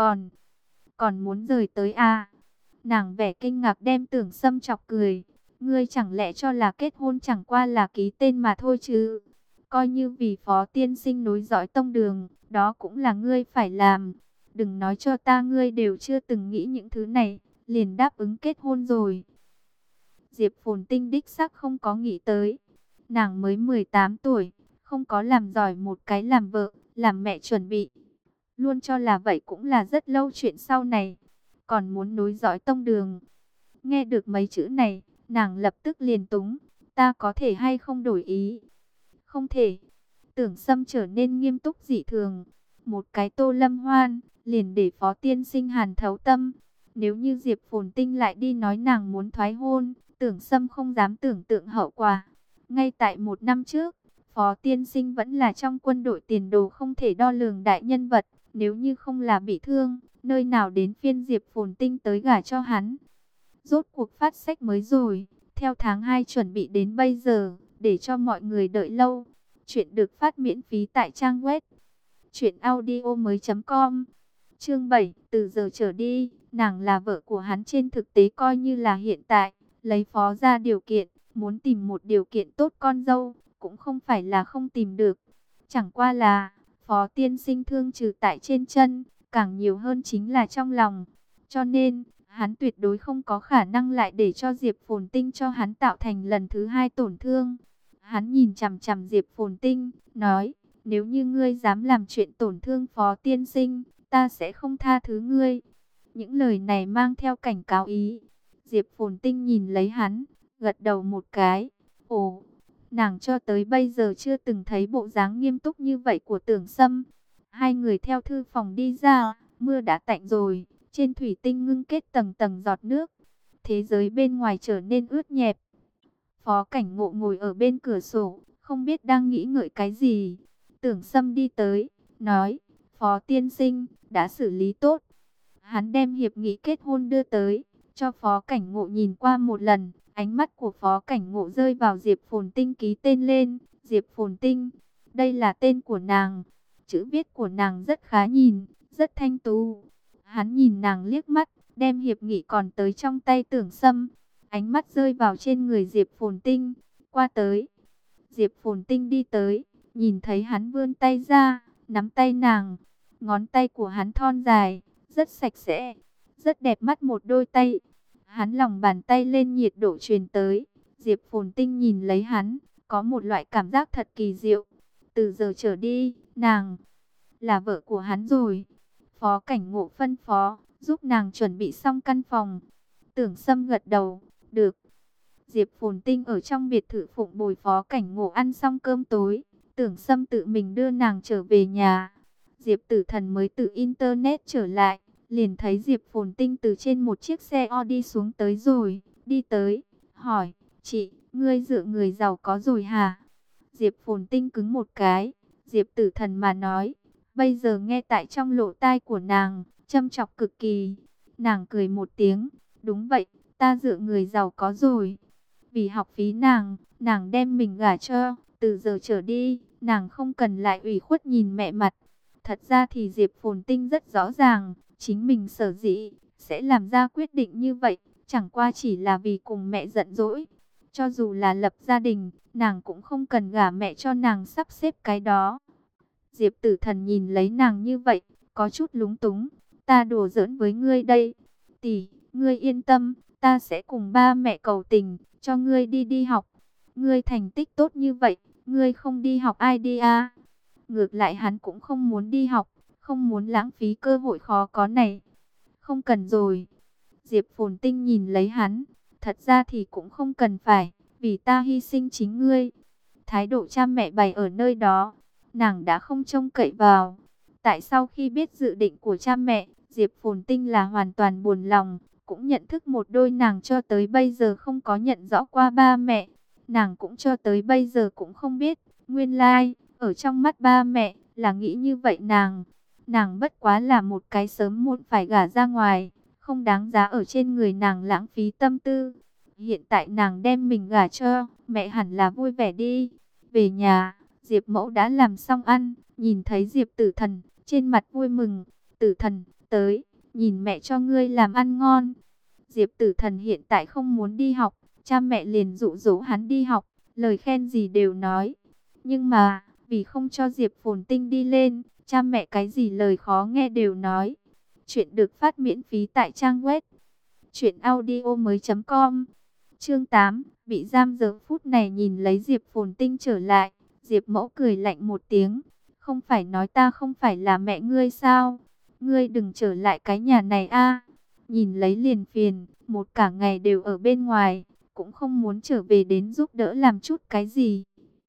còn muốn rời tới à? Nàng vẻ kinh ngạc đem Tưởng Sâm chọc cười. Ngươi chẳng lẽ cho là kết hôn chẳng qua là ký tên mà thôi chứ? coi như vì Phó tiên sinh nối dõi tông đường, đó cũng là ngươi phải làm. Đừng nói cho ta ngươi đều chưa từng nghĩ những thứ này, liền đáp ứng kết hôn rồi. Diệp Phồn Tinh đích xác không có nghĩ tới. Nàng mới 18 tuổi, không có làm giỏi một cái làm vợ, làm mẹ chuẩn bị. Luôn cho là vậy cũng là rất lâu chuyện sau này. Còn muốn nối dõi tông đường. Nghe được mấy chữ này, nàng lập tức liền túng. Ta có thể hay không đổi ý? Không thể. Tưởng Sâm trở nên nghiêm túc dị thường. Một cái Tô Lâm Hoan, liền để Phó tiên sinh hàn thấu tâm. Nếu như Diệp Phồn Tinh lại đi nói nàng muốn thoái hôn, Tưởng Sâm không dám tưởng tượng hậu quả. Ngay tại 1 năm trước, Phó tiên sinh vẫn là trong quân đội tiền đồ không thể đo lường đại nhân vật. Nếu như không là bị thương, nơi nào đến phiên Diệp Phồn Tinh tới gả cho hắn. Rốt cuộc phát sách mới rồi, theo tháng 2 chuẩn bị đến bây giờ, để cho mọi người đợi lâu. Chuyện được phát miễn phí tại trang web truyệnaudiomoi.com. Chương 7, từ giờ trở đi, nàng là vợ của hắn, trên thực tế coi như là hiện tại, lấy Phó ra điều kiện, muốn tìm một điều kiện tốt con dâu, cũng không phải là không tìm được. Chẳng qua là, Phó tiên sinh thương trừ tại trên chân, càng nhiều hơn chính là trong lòng. Cho nên, hắn tuyệt đối không có khả năng lại để cho Diệp Phồn Tinh cho hắn tạo thành lần thứ 2 tổn thương. Hắn nhìn chằm chằm Diệp Phồn Tinh, nói, nếu như ngươi dám làm chuyện tổn thương Phó tiên sinh, ta sẽ không tha thứ ngươi. Những lời này mang theo cảnh cáo ý. Diệp Phồn Tinh nhìn lấy hắn, gật đầu một cái. Ồ, nàng cho tới bây giờ chưa từng thấy bộ dáng nghiêm túc như vậy của Tưởng Sâm. Hai người theo thư phòng đi ra, mưa đã tạnh rồi, trên thủy tinh ngưng kết tầng tầng giọt nước. Thế giới bên ngoài trở nên ướt nhẹp. Phó Cảnh Ngộ ngồi ở bên cửa sổ, không biết đang nghĩ ngợi cái gì. Tưởng Sâm đi tới, nói, Phó tiên sinh, đã xử lý tốt. Hắn đem hiệp nghị kết hôn đưa tới, cho Phó Cảnh Ngộ nhìn qua một lần. Ánh mắt của Phó Cảnh Ngộ rơi vào Diệp Phồn Tinh ký tên lên. Diệp Phồn Tinh, đây là tên của nàng. Chữ viết của nàng rất khá nhìn, rất thanh tú. Hắn nhìn nàng liếc mắt, đem hiệp nghị còn tới trong tay Tưởng Sâm. Ánh mắt rơi vào trên người Diệp Phồn Tinh, qua tới. Diệp Phồn Tinh đi tới, nhìn thấy hắn vươn tay ra, nắm tay nàng. Ngón tay của hắn thon dài, rất sạch sẽ, rất đẹp mắt một đôi tay. Hắn lòng bàn tay lên, nhiệt độ truyền tới. Diệp Phồn Tinh nhìn lấy hắn, có một loại cảm giác thật kỳ diệu. Từ giờ trở đi, nàng là vợ của hắn rồi. Phó Cảnh Ngộ phân phó, giúp nàng chuẩn bị xong căn phòng. Tưởng Sâm gật đầu, được. Diệp Phồn Tinh ở trong biệt thự phụng bồi Phó Cảnh Ngộ ăn xong cơm tối. Tưởng Sâm tự mình đưa nàng trở về nhà. Diệp Tử Thần mới từ Internet trở lại, liền thấy Diệp Phồn Tinh từ trên một chiếc xe o đi xuống tới rồi. Đi tới, hỏi, chị, ngươi dựa người giàu có rồi hả? Diệp Phồn Tinh cứng một cái. Diệp Tử Thần mà nói, bây giờ nghe tại trong lỗ tai của nàng, châm chọc cực kỳ. Nàng cười một tiếng, đúng vậy, ta dựa người giàu có rồi. Vì học phí nàng đem mình gả cho, từ giờ trở đi, nàng không cần lại ủy khuất nhìn mẹ mặt. Thật ra thì Diệp Phồn Tinh rất rõ ràng, chính mình sở dĩ sẽ làm ra quyết định như vậy, chẳng qua chỉ là vì cùng mẹ giận dỗi. Cho dù là lập gia đình, nàng cũng không cần gả mẹ cho nàng sắp xếp cái đó. Diệp Tử Thần nhìn lấy nàng như vậy, có chút lúng túng. Ta đùa giỡn với ngươi đây. Tỷ, ngươi yên tâm, ta sẽ cùng ba mẹ cầu tình, cho ngươi đi học. Ngươi thành tích tốt như vậy, ngươi không đi học ai đi à? Ngược lại hắn cũng không muốn đi học, không muốn lãng phí cơ hội khó có này. Không cần rồi. Diệp Phồn Tinh nhìn lấy hắn, thật ra thì cũng không cần phải, vì ta hy sinh chính ngươi. Thái độ cha mẹ bày ở nơi đó, nàng đã không trông cậy vào. Tại sao khi biết dự định của cha mẹ, Diệp Phồn Tinh là hoàn toàn buồn lòng, cũng nhận thức một đôi nàng cho tới bây giờ không có nhận rõ qua ba mẹ. Nàng cũng cho tới bây giờ cũng không biết, nguyên lai, ở trong mắt ba mẹ, là nghĩ như vậy nàng. Nàng bất quá là một cái sớm muộn phải gả ra ngoài, không đáng giá ở trên người nàng lãng phí tâm tư. Hiện tại nàng đem mình gả cho, mẹ hẳn là vui vẻ đi. Về nhà, Diệp Mẫu đã làm xong ăn, nhìn thấy Diệp Tử Thần, trên mặt vui mừng. Tử Thần, tới, nhìn mẹ cho ngươi làm ăn ngon. Diệp Tử Thần hiện tại không muốn đi học, cha mẹ liền dụ dỗ hắn đi học, lời khen gì đều nói. Nhưng mà, vì không cho Diệp Phồn Tinh đi lên, cha mẹ cái gì lời khó nghe đều nói. Chuyện được phát miễn phí tại trang web truyệnaudiomoi.com. Chương 8, bị giam. Giờ phút này nhìn lấy Diệp Phồn Tinh trở lại, Diệp Mẫu cười lạnh một tiếng, không phải nói ta không phải là mẹ ngươi sao? Ngươi đừng trở lại cái nhà này a. Nhìn lấy liền phiền, một cả ngày đều ở bên ngoài, cũng không muốn trở về đến giúp đỡ làm chút cái gì.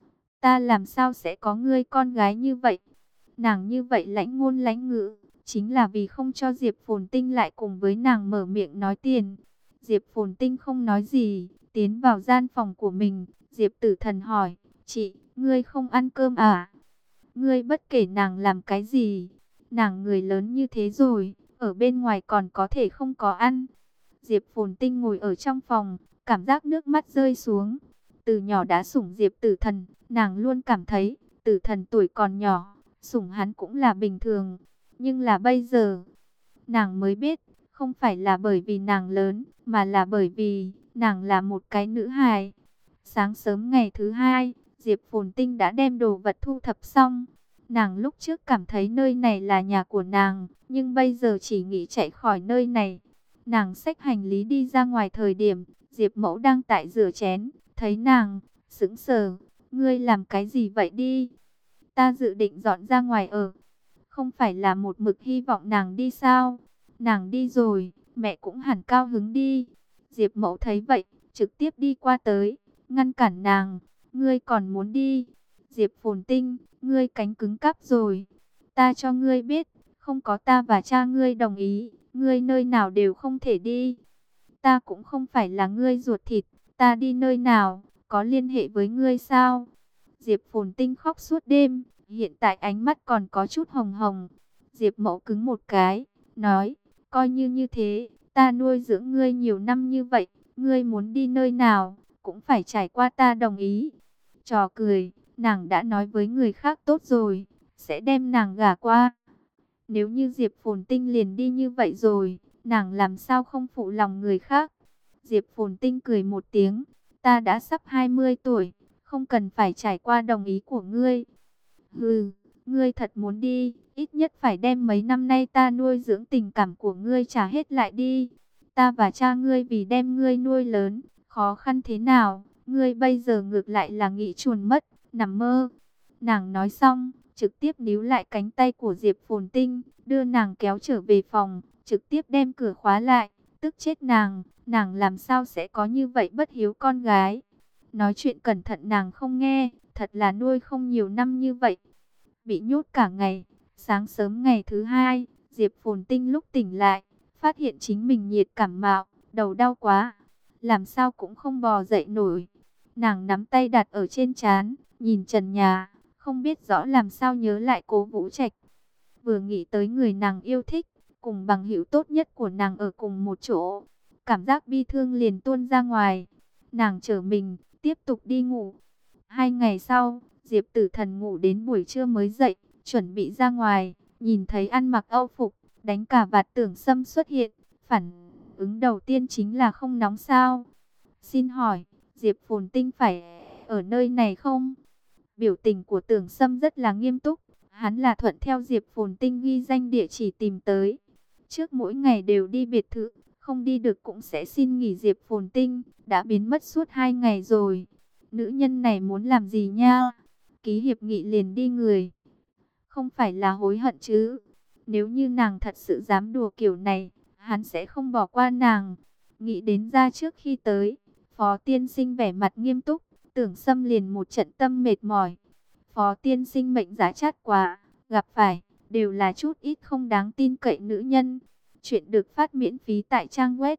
Ta làm sao sẽ có ngươi con gái như vậy? Nàng như vậy lãnh ngôn lãnh ngữ, chính là vì không cho Diệp Phồn Tinh lại cùng với nàng mở miệng nói tiền. Diệp Phồn Tinh không nói gì, tiến vào gian phòng của mình. Diệp Tử Thần hỏi, chị, ngươi không ăn cơm à? Ngươi bất kể nàng làm cái gì, nàng người lớn như thế rồi, ở bên ngoài còn có thể không có ăn. Diệp Phồn Tinh ngồi ở trong phòng, cảm giác nước mắt rơi xuống. Từ nhỏ đã sủng Diệp Tử Thần, nàng luôn cảm thấy Tử Thần tuổi còn nhỏ, sủng hắn cũng là bình thường. Nhưng là bây giờ, nàng mới biết, không phải là bởi vì nàng lớn, mà là bởi vì nàng là một cái nữ hài. Sáng sớm ngày thứ hai, Diệp Phồn Tinh đã đem đồ vật thu thập xong. Nàng lúc trước cảm thấy nơi này là nhà của nàng, nhưng bây giờ chỉ nghĩ chạy khỏi nơi này. Nàng xách hành lý đi ra ngoài thời điểm, Diệp Mẫu đang tại rửa chén, thấy nàng, sững sờ, ngươi làm cái gì vậy đi? Ta dự định dọn ra ngoài ở. Không phải là một mực hy vọng nàng đi sao? Nàng đi rồi, mẹ cũng hẳn cao hứng đi. Diệp Mẫu thấy vậy, trực tiếp đi qua tới, ngăn cản nàng. Ngươi còn muốn đi? Diệp Phồn Tinh, ngươi cánh cứng cáp rồi. Ta cho ngươi biết, không có ta và cha ngươi đồng ý, ngươi nơi nào đều không thể đi. Ta cũng không phải là ngươi ruột thịt, ta đi nơi nào, có liên hệ với ngươi sao? Diệp Phồn Tinh khóc suốt đêm, hiện tại ánh mắt còn có chút hồng hồng. Diệp Mẫu cứng một cái, nói, coi như như thế, ta nuôi dưỡng ngươi nhiều năm như vậy, ngươi muốn đi nơi nào, cũng phải trải qua ta đồng ý. Trò cười, nàng đã nói với người khác tốt rồi, sẽ đem nàng gả qua. Nếu như Diệp Phồn Tinh liền đi như vậy rồi, nàng làm sao không phụ lòng người khác? Diệp Phồn Tinh cười một tiếng, ta đã sắp 20 tuổi, không cần phải trải qua đồng ý của ngươi. Hừ, ngươi thật muốn đi, ít nhất phải đem mấy năm nay ta nuôi dưỡng tình cảm của ngươi trả hết lại đi. Ta và cha ngươi vì đem ngươi nuôi lớn, khó khăn thế nào, ngươi bây giờ ngược lại là nghĩ chuồn mất, nằm mơ. Nàng nói xong, trực tiếp níu lại cánh tay của Diệp Phồn Tinh, đưa nàng kéo trở về phòng, trực tiếp đem cửa khóa lại, tức chết nàng làm sao sẽ có như vậy bất hiếu con gái. Nói chuyện cẩn thận nàng không nghe, thật là nuôi không nhiều năm như vậy. Bị nhốt cả ngày, sáng sớm ngày thứ hai, Diệp Phồn Tinh lúc tỉnh lại, phát hiện chính mình nhiệt cảm mạo, đầu đau quá, làm sao cũng không bò dậy nổi. Nàng nắm tay đặt ở trên trán, nhìn trần nhà, không biết rõ làm sao nhớ lại Cố Vũ Trạch. Vừa nghĩ tới người nàng yêu thích, cùng bằng hữu tốt nhất của nàng ở cùng một chỗ, cảm giác bi thương liền tuôn ra ngoài. Nàng trở mình, tiếp tục đi ngủ. 2 ngày sau, Diệp Tử Thần ngủ đến buổi trưa mới dậy, chuẩn bị ra ngoài, nhìn thấy ăn mặc âu phục, đánh cà vạt Tưởng Sâm xuất hiện, phản ứng đầu tiên chính là không nóng sao. Xin hỏi, Diệp Phồn Tinh phải ở nơi này không? Biểu tình của Tưởng Sâm rất là nghiêm túc, hắn là thuận theo Diệp Phồn Tinh ghi danh địa chỉ tìm tới. Trước mỗi ngày đều đi biệt thự, không đi được cũng sẽ xin nghỉ. Diệp Phồn Tinh đã biến mất suốt 2 ngày rồi. Nữ nhân này muốn làm gì nha? Ký hiệp nghị liền đi người. Không phải là hối hận chứ? Nếu như nàng thật sự dám đùa kiểu này, hắn sẽ không bỏ qua nàng. Nghĩ đến ra trước khi tới, Phó tiên sinh vẻ mặt nghiêm túc, Tưởng Sâm liền một trận tâm mệt mỏi. Phó tiên sinh mệnh giá chát quá, gặp phải đều là chút ít không đáng tin cậy nữ nhân. Chuyện được phát miễn phí tại trang web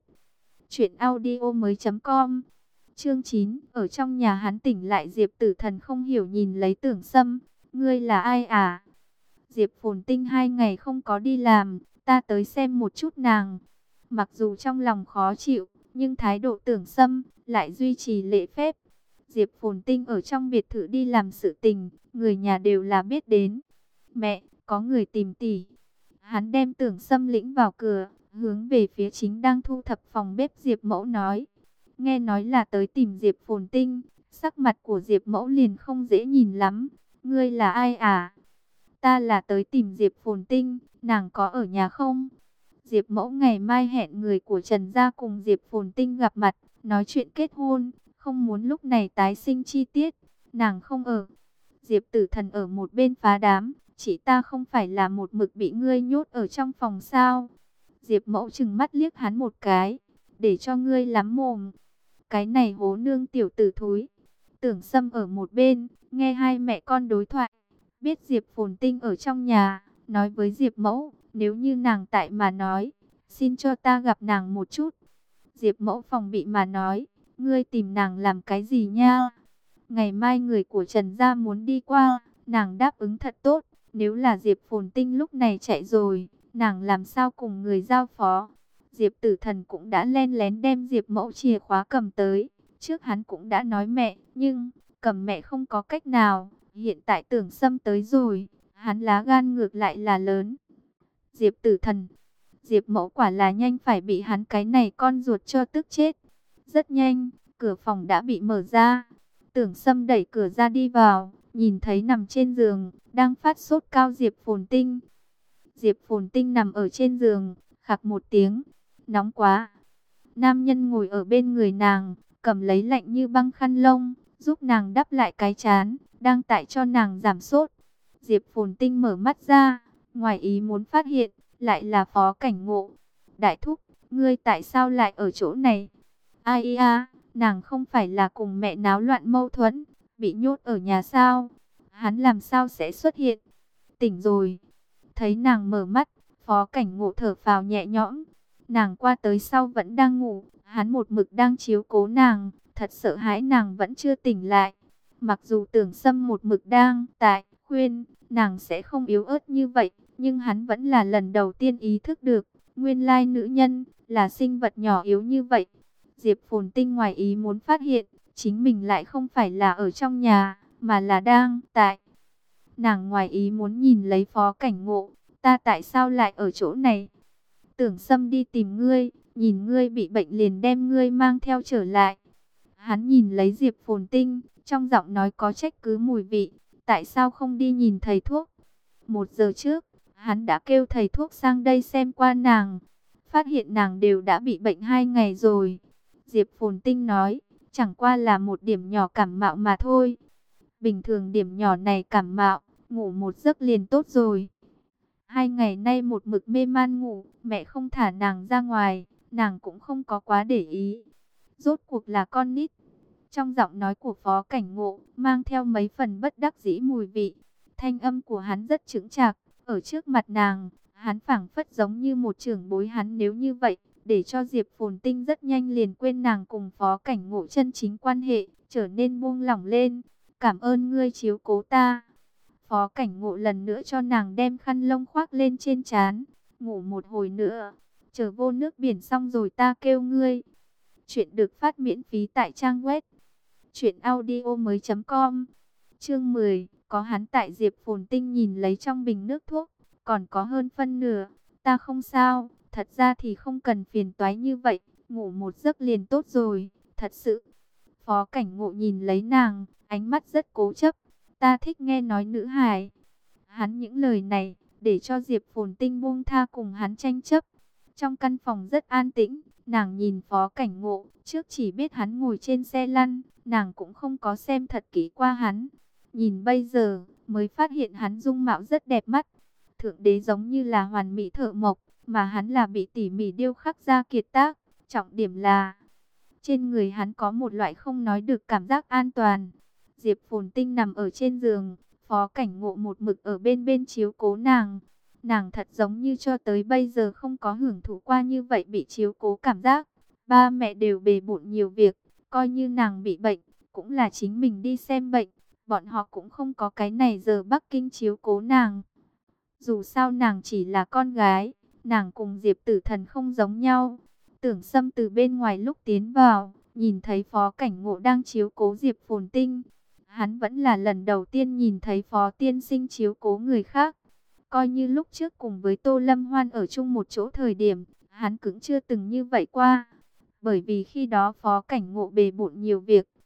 truyệnaudiomoi.com. Chương 9, ở trong nhà hắn tỉnh lại. Diệp Tử Thần không hiểu nhìn lấy Tưởng Sâm, ngươi là ai à? Diệp Phồn Tinh 2 ngày không có đi làm, ta tới xem một chút nàng. Mặc dù trong lòng khó chịu, nhưng thái độ Tưởng Sâm lại duy trì lễ phép. Diệp Phồn Tinh ở trong biệt thự đi làm sự tình, người nhà đều là biết đến. Mẹ, có người tìm tỷ. Hắn đem Tưởng Sâm lĩnh vào cửa, hướng về phía chính đang thu thập phòng bếp Diệp Mẫu nói. Nghe nói là tới tìm Diệp Phồn Tinh, Sắc mặt của Diệp Mẫu liền không dễ nhìn lắm. Ngươi là ai à? Ta là tới tìm Diệp Phồn Tinh, nàng có ở nhà không? Diệp Mẫu ngày mai hẹn người của Trần gia cùng Diệp Phồn Tinh gặp mặt, nói chuyện kết hôn, không muốn lúc này tái sinh chi tiết. Nàng không ở. Diệp Tử Thần ở một bên phá đám, chỉ ta không phải là một mực bị ngươi nhốt ở trong phòng sao? Diệp Mẫu trừng mắt liếc hắn một cái, để cho ngươi lắm mồm. Cái này hố nương tiểu tử thúi. Tưởng Sâm ở một bên, nghe hai mẹ con đối thoại, biết Diệp Phồn Tinh ở trong nhà, nói với Diệp Mẫu, nếu như nàng tại mà nói, xin cho ta gặp nàng một chút. Diệp Mẫu phòng bị mà nói, ngươi tìm nàng làm cái gì nha? Ngày mai người của Trần gia muốn đi qua, nàng đáp ứng thật tốt, nếu là Diệp Phồn Tinh lúc này chạy rồi, nàng làm sao cùng người giao phó? Diệp Tử Thần cũng đã len lén đem Diệp Mẫu chìa khóa cầm tới, trước hắn cũng đã nói mẹ, nhưng cầm mẹ không có cách nào, hiện tại Tưởng Sâm tới rồi, hắn lá gan ngược lại là lớn. Diệp Tử Thần, Diệp Mẫu quả là nhanh phải bị hắn cái này con ruột cho tức chết. Rất nhanh, cửa phòng đã bị mở ra. Tưởng Sâm đẩy cửa ra đi vào, nhìn thấy nằm trên giường, đang phát sốt cao Diệp Phồn Tinh. Diệp Phồn Tinh nằm ở trên giường, khạc một tiếng, nóng quá. Nam nhân ngồi ở bên người nàng, cầm lấy lạnh như băng khăn lông, giúp nàng đắp lại cái trán, đang tại cho nàng giảm sốt. Diệp Phồn Tinh mở mắt ra, ngoài ý muốn phát hiện, lại là Phó Cảnh Ngộ. Đại thúc, ngươi tại sao lại ở chỗ này? Ai à, nàng không phải là cùng mẹ náo loạn mâu thuẫn, bị nhốt ở nhà sao? Hắn làm sao sẽ xuất hiện? Tỉnh rồi. Thấy nàng mở mắt, Phó Cảnh Ngộ thở phào nhẹ nhõm. Nàng qua tới sau vẫn đang ngủ, hắn một mực đang chiếu cố nàng, thật sợ hãi nàng vẫn chưa tỉnh lại. Mặc dù Tưởng Sâm một mực đang tại khuyên, nàng sẽ không yếu ớt như vậy, nhưng hắn vẫn là lần đầu tiên ý thức được, nguyên lai nữ nhân là sinh vật nhỏ yếu như vậy. Diệp Phồn Tinh ngoài ý muốn phát hiện, chính mình lại không phải là ở trong nhà, mà là đang tại. Nàng ngoài ý muốn nhìn lấy Phó Cảnh Ngộ, ta tại sao lại ở chỗ này? Tưởng Sâm đi tìm ngươi, nhìn ngươi bị bệnh liền đem ngươi mang theo trở lại. Hắn nhìn lấy Diệp Phồn Tinh, trong giọng nói có trách cứ mùi vị, tại sao không đi nhìn thầy thuốc? 1 giờ trước, hắn đã kêu thầy thuốc sang đây xem qua nàng, phát hiện nàng đều đã bị bệnh 2 ngày rồi. Diệp Phồn Tinh nói, chẳng qua là một điểm nhỏ cảm mạo mà thôi. Bình thường điểm nhỏ này cảm mạo, ngủ một giấc liền tốt rồi. 2 ngày nay một mực mê man ngủ, mẹ không thả nàng ra ngoài, nàng cũng không có quá để ý. Rốt cuộc là con nít. Trong giọng nói của Phó Cảnh Ngộ, mang theo mấy phần bất đắc dĩ mùi vị. Thanh âm của hắn rất chững chạc, ở trước mặt nàng, hắn phảng phất giống như một trưởng bối hắn nếu như vậy, để cho Diệp Phồn Tinh rất nhanh liền quên nàng cùng Phó Cảnh Ngộ chân chính quan hệ, trở nên buông lỏng lên. Cảm ơn ngươi chiếu cố ta. Phó Cảnh Ngộ lần nữa cho nàng đem khăn lông khoác lên trên trán, ngủ một hồi nữa, chờ vô nước biển xong rồi ta kêu ngươi. Chuyện được phát miễn phí tại trang web truyệnaudiomoi.com. Chương 10, có hắn tại. Diệp Phồn Tinh nhìn lấy trong bình nước thuốc, còn có hơn phân nửa, ta không sao, thật ra thì không cần phiền toái như vậy, ngủ một giấc liền tốt rồi, thật sự. Phó Cảnh Ngộ nhìn lấy nàng, ánh mắt rất cố chấp, ta thích nghe nói nữ hài. Hắn những lời này, để cho Diệp Phồn Tinh buông tha cùng hắn tranh chấp. Trong căn phòng rất an tĩnh, nàng nhìn Phó Cảnh Ngộ, trước chỉ biết hắn ngồi trên xe lăn, nàng cũng không có xem thật kỹ qua hắn. Nhìn bây giờ, mới phát hiện hắn dung mạo rất đẹp mắt. Thượng đế giống như là hoàn mỹ thợ mộc, mà hắn là bị tỉ mỉ điêu khắc ra kiệt tác. Trọng điểm là, trên người hắn có một loại không nói được cảm giác an toàn. Diệp Phồn Tinh nằm ở trên giường, Phó Cảnh Ngộ một mực ở bên bên chiếu cố nàng. Nàng thật giống như cho tới bây giờ không có hưởng thụ qua như vậy bị chiếu cố cảm giác. Ba mẹ đều bề bộn nhiều việc, coi như nàng bị bệnh, cũng là chính mình đi xem bệnh. Bọn họ cũng không có cái này giờ Bắc Kinh chiếu cố nàng. Dù sao nàng chỉ là con gái, nàng cùng Diệp Tử Thần không giống nhau. Tưởng Sâm từ bên ngoài lúc tiến vào, nhìn thấy Phó Cảnh Ngộ đang chiếu cố Diệp Phồn Tinh. Hắn vẫn là lần đầu tiên nhìn thấy Phó tiên sinh chiếu cố người khác. Coi như lúc trước cùng với Tô Lâm Hoan ở chung một chỗ thời điểm, hắn cũng chưa từng như vậy qua. Bởi vì khi đó Phó Cảnh Ngộ bề bộn nhiều việc,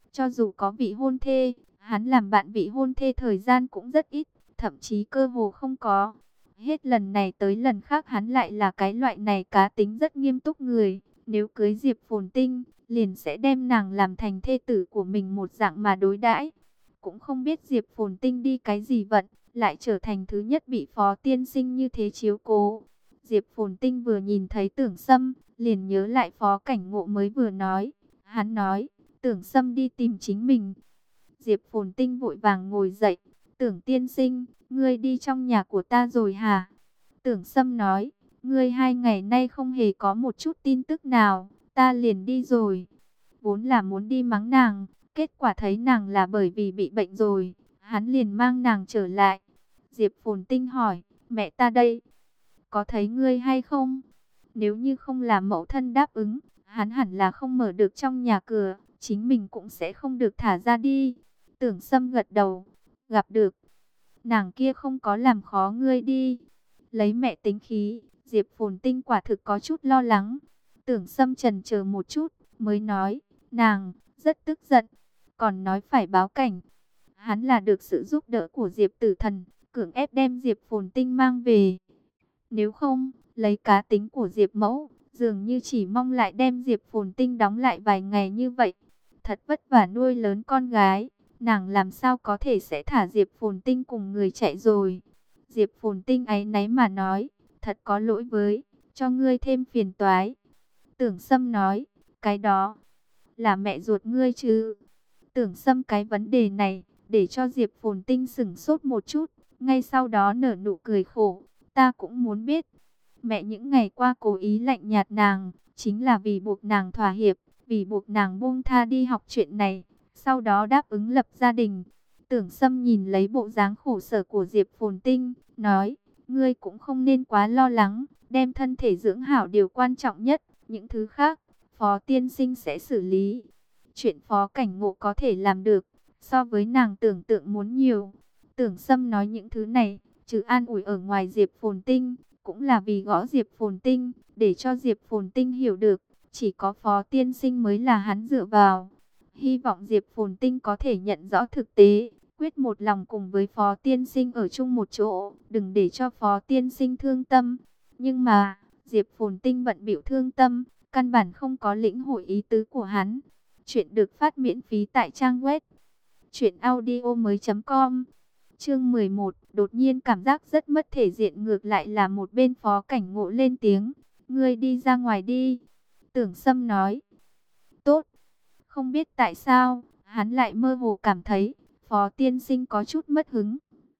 Cho dù có vị hôn thê, hắn làm bạn vị hôn thê thời gian cũng rất ít, thậm chí cơ hồ không có. Hết lần này tới lần khác hắn lại là cái loại này cá tính rất nghiêm túc người. Nếu cưới Diệp Phồn Tinh, liền sẽ đem nàng làm thành thê tử của mình một dạng mà đối đãi. Cũng không biết Diệp Phồn Tinh đi cái gì vận, lại trở thành thứ nhất bị Phó Tiên Sinh như thế chiếu cố. Diệp Phồn Tinh vừa nhìn thấy Tưởng Sâm, liền nhớ lại Phó Cảnh Ngộ mới vừa nói. Hắn nói, Tưởng Sâm đi tìm chính mình. Diệp Phồn Tinh vội vàng ngồi dậy. Tưởng tiên sinh, ngươi đi trong nhà của ta rồi hả? Tưởng Sâm nói, ngươi 2 ngày nay không hề có một chút tin tức nào, ta liền đi rồi. Vốn là muốn đi mắng nàng, kết quả thấy nàng là bởi vì bị bệnh rồi, hắn liền mang nàng trở lại. Diệp Phồn Tinh hỏi, mẹ ta đây, có thấy ngươi hay không? Nếu như không là mẫu thân đáp ứng, hắn hẳn là không mở được trong nhà cửa, chính mình cũng sẽ không được thả ra đi. Tưởng Sâm gật đầu, gặp được. Nàng kia không có làm khó ngươi đi. Lấy mẹ tính khí, Diệp Phồn Tinh quả thực có chút lo lắng. Tưởng Sâm chần chờ một chút, mới nói, nàng rất tức giận, còn nói phải báo cảnh. Hắn là được sự giúp đỡ của Diệp Tử Thần, cưỡng ép đem Diệp Phồn Tinh mang về. Nếu không, lấy cá tính của Diệp Mẫu, dường như chỉ mong lại đem Diệp Phồn Tinh đóng lại vài ngày như vậy. Thật vất vả nuôi lớn con gái, nàng làm sao có thể sẽ thả Diệp Phồn Tinh cùng người chạy rồi. Diệp Phồn Tinh áy náy mà nói, thật có lỗi với, cho ngươi thêm phiền toái. Tưởng Sâm nói, cái đó là mẹ ruột ngươi chứ. Tưởng Sâm cái vấn đề này, để cho Diệp Phồn Tinh sửng sốt một chút, ngay sau đó nở nụ cười khổ. Ta cũng muốn biết, mẹ những ngày qua cố ý lạnh nhạt nàng, chính là vì buộc nàng thỏa hiệp, vì buộc nàng buông tha đi học chuyện này, sau đó đáp ứng lập gia đình. Tưởng Sâm nhìn lấy bộ dáng khổ sở của Diệp Phồn Tinh, nói, ngươi cũng không nên quá lo lắng, đem thân thể dưỡng hảo điều quan trọng nhất, những thứ khác, Phó Tiên Sinh sẽ xử lý. Chuyện Phó Cảnh Ngộ có thể làm được, so với nàng tưởng tượng muốn nhiều. Tưởng Sâm nói những thứ này, trừ an ủi ở ngoài Diệp Phồn Tinh, cũng là vì gõ Diệp Phồn Tinh, để cho Diệp Phồn Tinh hiểu được, chỉ có Phó Tiên Sinh mới là hắn dựa vào. Hy vọng Diệp Phồn Tinh có thể nhận rõ thực tế, quyết một lòng cùng với Phó Tiên Sinh ở chung một chỗ, đừng để cho Phó Tiên Sinh thương tâm. Nhưng mà, Diệp Phồn Tinh bận bịu thương tâm, căn bản không có lĩnh hội ý tứ của hắn. Chuyện được phát miễn phí tại trang web truyệnaudiomoi.com. Chương 11, đột nhiên cảm giác rất mất thể diện, ngược lại là một bên Phó Cảnh Ngộ lên tiếng, ngươi đi ra ngoài đi. Tưởng Sâm nói, tốt. Không biết tại sao, hắn lại mơ hồ cảm thấy, Phó Tiên Sinh có chút mất hứng.